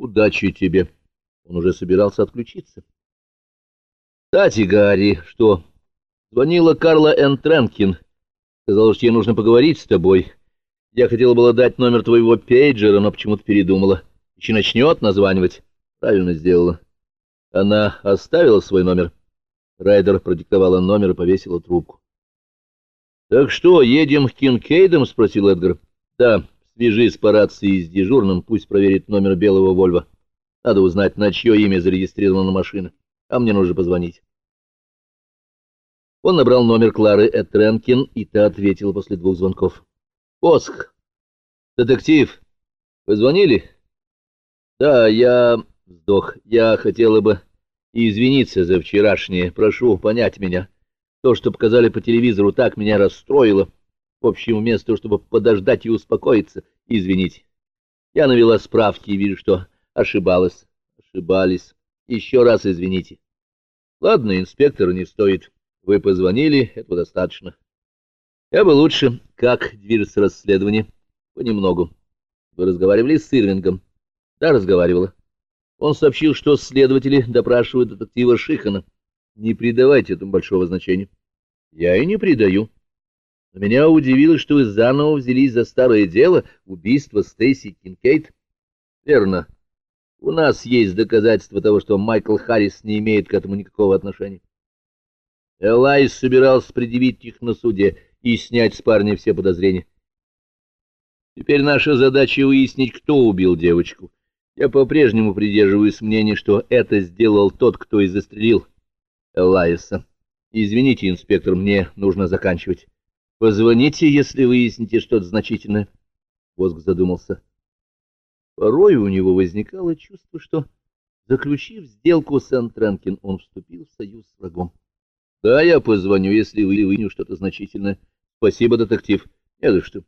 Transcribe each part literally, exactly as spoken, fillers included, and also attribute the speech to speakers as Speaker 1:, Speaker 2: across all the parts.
Speaker 1: Удачи тебе. Он уже собирался отключиться. Кстати, Гарри, что? Звонила Карла Энн Тренкин. Сказала, что ей нужно поговорить с тобой. Я хотела было дать номер твоего пейджера, но почему-то передумала. Еще начнет названивать. Правильно сделала. Она оставила свой номер. Райдер продиктовала номер и повесила трубку. — Так что, едем к Кинкейдам? — спросил Эдгар. — Да, свяжись по рации с дежурным, пусть проверит номер белого Вольво. Надо узнать, на чье имя зарегистрирована машина. А мне нужно позвонить. Он набрал номер Клары Этренкин, и та ответила после двух звонков. — Поск. Детектив. Вы звонили? — Да, я... Вздох. Я хотела бы извиниться за вчерашнее. Прошу понять меня. То, что показали по телевизору, так меня расстроило. В общем, вместо того, чтобы подождать и успокоиться, извините. Я навела справки и вижу, что ошибалась. Ошибались. Еще раз извините. Ладно, инспектор, не стоит. Вы позвонили, этого достаточно. Я бы лучше. Как движется расследование? Понемногу. Вы разговаривали с Ирвингом? Да, разговаривала. Он сообщил, что следователи допрашивают детектива Шихана. Не придавайте этому большого значения. Я и не придаю. Но меня удивило, что вы заново взялись за старое дело — убийство Стейси Кинкейд. Верно. У нас есть доказательства того, что Майкл Харрис не имеет к этому никакого отношения. Элайс собирался предъявить их на суде и снять с парня все подозрения. Теперь наша задача выяснить, кто убил девочку. Я по-прежнему придерживаюсь мнения, что это сделал тот, кто и застрелил Элайса. Извините, инспектор, мне нужно заканчивать. Позвоните, если выясните что-то значительное. Воск задумался. Порой у него возникало чувство, что, заключив сделку с Энн Тренкин, он вступил в союз с врагом. Да, я позвоню, если вы выясню что-то значительное. Спасибо, детектив. Не за что.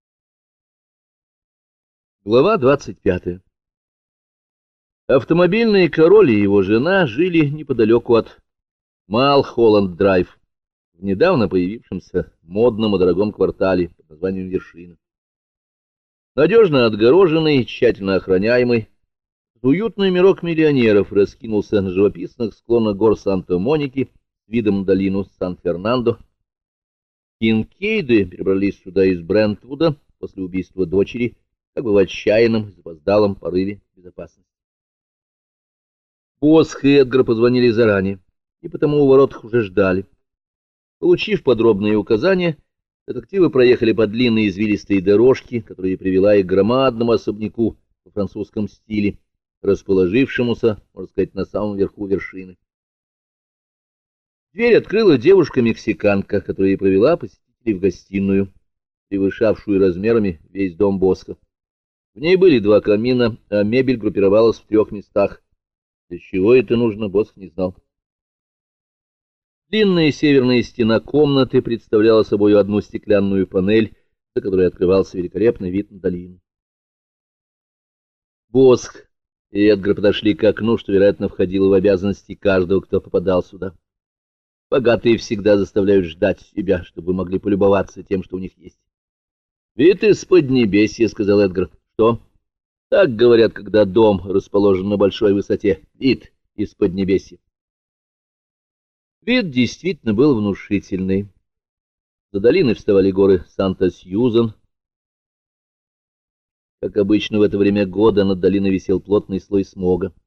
Speaker 1: Глава двадцать пятая. Автомобильный король и его жена жили неподалеку от Малхолланд-драйв, в недавно появившемся модном и дорогом квартале под названием Вершина. Надежно отгороженный, тщательно охраняемый, уютный мирок миллионеров раскинулся на живописных склонах гор Санта-Моники с видом на долину Сан-Фернандо. Кинкейды перебрались сюда из Брентвуда после убийства дочери, как бы в отчаянном, запоздалом порыве безопасности. Поск и Эдгар позвонили заранее, и потому у ворот уже ждали. Получив подробные указания, детективы проехали по длинной извилистой дорожке, которая привела их к громадному особняку во французском стиле, расположившемуся, можно сказать, на самом верху вершины. Дверь открыла девушка-мексиканка, которая и провела посетителей в гостиную, превышавшую размерами весь дом Боска. В ней были два камина, а мебель группировалась в трех местах. Для чего это нужно, Боск не знал. Длинная северная стена комнаты представляла собой одну стеклянную панель, за которой открывался великолепный вид на долину. Боск и Эдгар подошли к окну, что, вероятно, входило в обязанности каждого, кто попадал сюда. Богатые всегда заставляют ждать себя, чтобы могли полюбоваться тем, что у них есть. — Вид из Поднебесья, — сказал Эдгар. — Что? — Так говорят, когда дом расположен на большой высоте. Вид из Поднебесья. Вид действительно был внушительный. За долиной вставали горы Санта-Сьюзан. Как обычно в это время года над долиной висел плотный слой смога.